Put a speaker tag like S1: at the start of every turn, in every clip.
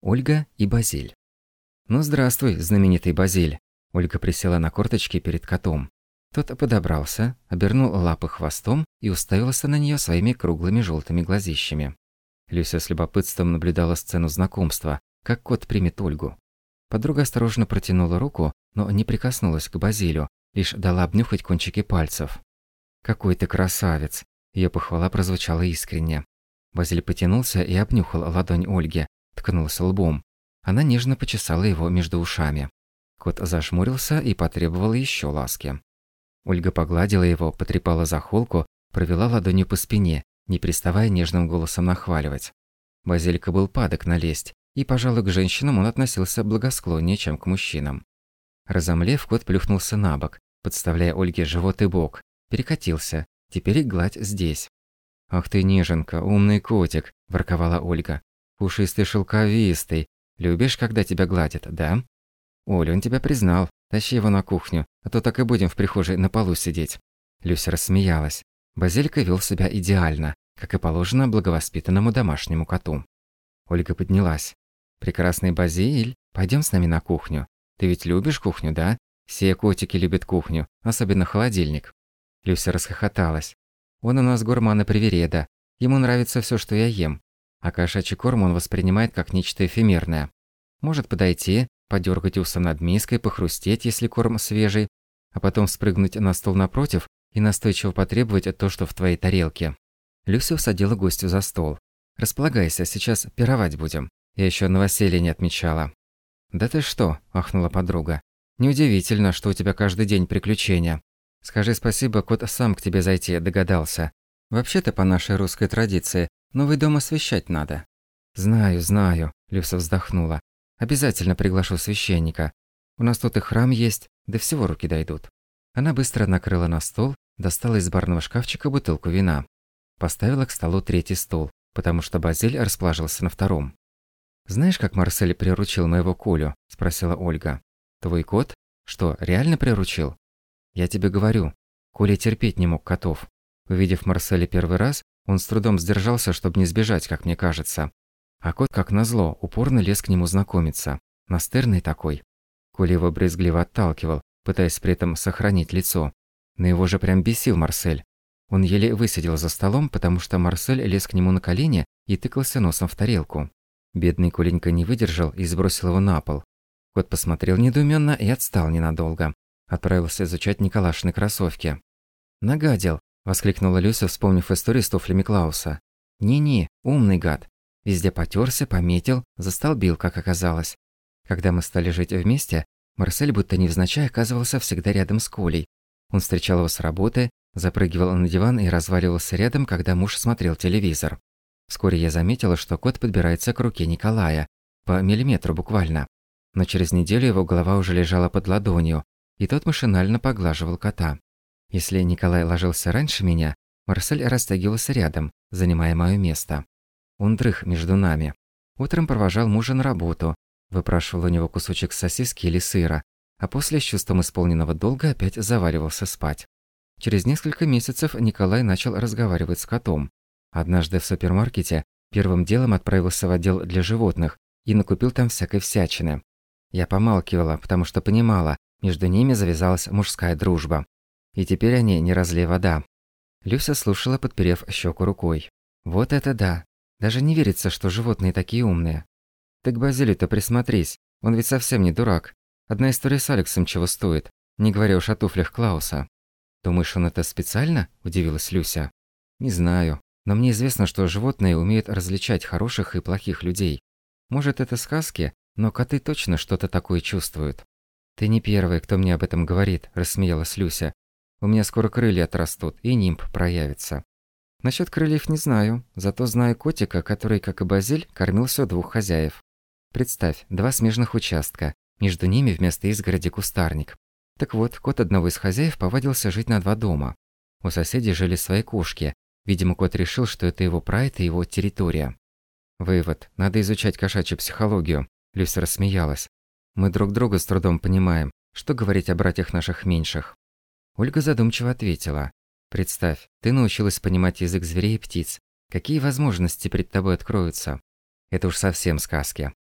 S1: Ольга и Базиль. «Ну, здравствуй, знаменитый Базиль!» Ольга присела на корточки перед котом. Тот подобрался, обернул лапы хвостом и уставился на нее своими круглыми желтыми глазищами. Люся с любопытством наблюдала сцену знакомства, как кот примет Ольгу. Подруга осторожно протянула руку, но не прикоснулась к Базилю, лишь дала обнюхать кончики пальцев. «Какой ты красавец!» Ее похвала прозвучала искренне. Базиль потянулся и обнюхал ладонь Ольги, ткнулся лбом. Она нежно почесала его между ушами. Кот зажмурился и потребовал еще ласки. Ольга погладила его, потрепала за холку, провела ладонью по спине, не переставая нежным голосом нахваливать. Базилька был падок на лесть, и, пожалуй, к женщинам он относился благосклоннее, чем к мужчинам. Разомлев, кот плюхнулся на бок, подставляя Ольге живот и бок, перекатился, теперь гладь здесь. «Ах ты, неженка, умный котик!» – ворковала Ольга. «Пушистый, шелковистый. Любишь, когда тебя гладят, да? Оля, он тебя признал. Тащи его на кухню, а то так и будем в прихожей на полу сидеть». Люся рассмеялась. Базилька вел себя идеально, как и положено благовоспитанному домашнему коту. Ольга поднялась. «Прекрасный Базиль, пойдем с нами на кухню. Ты ведь любишь кухню, да? Все котики любят кухню, особенно холодильник». Люся расхохоталась. «Он у нас гурман и привереда. Ему нравится все, что я ем. А кошачий корм он воспринимает как нечто эфемерное. Может подойти, подергать усом над миской, похрустеть, если корм свежий, а потом спрыгнуть на стол напротив и настойчиво потребовать то, что в твоей тарелке». Люся усадила гостю за стол. «Располагайся, сейчас пировать будем. Я еще новоселье не отмечала». «Да ты что?» – ахнула подруга. «Неудивительно, что у тебя каждый день приключения. Скажи спасибо, кот сам к тебе зайти догадался. Вообще-то, по нашей русской традиции, новый дом освещать надо». «Знаю, знаю», – Люся вздохнула. «Обязательно приглашу священника. У нас тут и храм есть, да всего руки дойдут». Она быстро накрыла на стол, достала из барного шкафчика бутылку вина. Поставила к столу третий стул, потому что Базиль расположился на втором. «Знаешь, как Марсель приручил моего Колю?» – спросила Ольга. «Твой кот? Что, реально приручил?» «Я тебе говорю, Коля терпеть не мог котов. Увидев Марселя первый раз, он с трудом сдержался, чтобы не сбежать, как мне кажется. А кот, как назло, упорно лез к нему знакомиться. Настырный такой. Коля его брезгливо отталкивал, пытаясь при этом сохранить лицо. Но его же прям бесил Марсель. Он еле высидел за столом, потому что Марсель лез к нему на колени и тыкался носом в тарелку. Бедный Коленька не выдержал и сбросил его на пол. Кот посмотрел недоуменно и отстал ненадолго. Отправился изучать Николашины кроссовки. «Нагадил!» – воскликнула Люся, вспомнив историю с туфлями Клауса. «Не-не, умный гад. Везде потёрся, пометил, застолбил, как оказалось. Когда мы стали жить вместе, Марсель будто невзначай оказывался всегда рядом с Колей. Он встречал его с работы, запрыгивал на диван и разваливался рядом, когда муж смотрел телевизор. Вскоре я заметила, что кот подбирается к руке Николая, по миллиметру буквально. Но через неделю его голова уже лежала под ладонью, и тот машинально поглаживал кота. Если Николай ложился раньше меня, Марсель растягивался рядом, занимая моё место. Он дрых между нами. Утром провожал мужа на работу, выпрашивал у него кусочек сосиски или сыра, а после с чувством исполненного долга опять заваливался спать. Через несколько месяцев Николай начал разговаривать с котом. Однажды в супермаркете первым делом отправился в отдел для животных и накупил там всякой всячины. Я помалкивала, потому что понимала, между ними завязалась мужская дружба. И теперь они не разлей вода. Люся слушала, подперев щеку рукой. «Вот это да! Даже не верится, что животные такие умные. Ты к Базилю-то присмотрись, он ведь совсем не дурак. Одна история с Алексом чего стоит, не говоря уж о туфлях Клауса». «Думаешь, он это специально?» – удивилась Люся. «Не знаю, но мне известно, что животные умеют различать хороших и плохих людей. Может, это сказки, но коты точно что-то такое чувствуют». «Ты не первый, кто мне об этом говорит», – рассмеялась Люся. «У меня скоро крылья отрастут, и нимб проявится». «Насчёт крыльев не знаю, зато знаю котика, который, как и Базиль, кормился у двух хозяев. Представь, два смежных участка, между ними вместо изгороди кустарник. Так вот, кот одного из хозяев повадился жить на два дома. У соседей жили свои кошки. Видимо, кот решил, что это его прайд и его территория». «Вывод. Надо изучать кошачью психологию», – Люся рассмеялась. «Мы друг друга с трудом понимаем. Что говорить о братьях наших меньших?» Ольга задумчиво ответила. «Представь, ты научилась понимать язык зверей и птиц. Какие возможности перед тобой откроются? Это уж совсем сказки».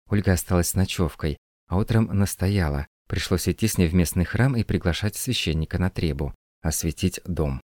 S1: Ольга осталась с ночевкой, а утром настояла. Пришлось идти с ней в местный храм и приглашать священника на требу, осветить дом.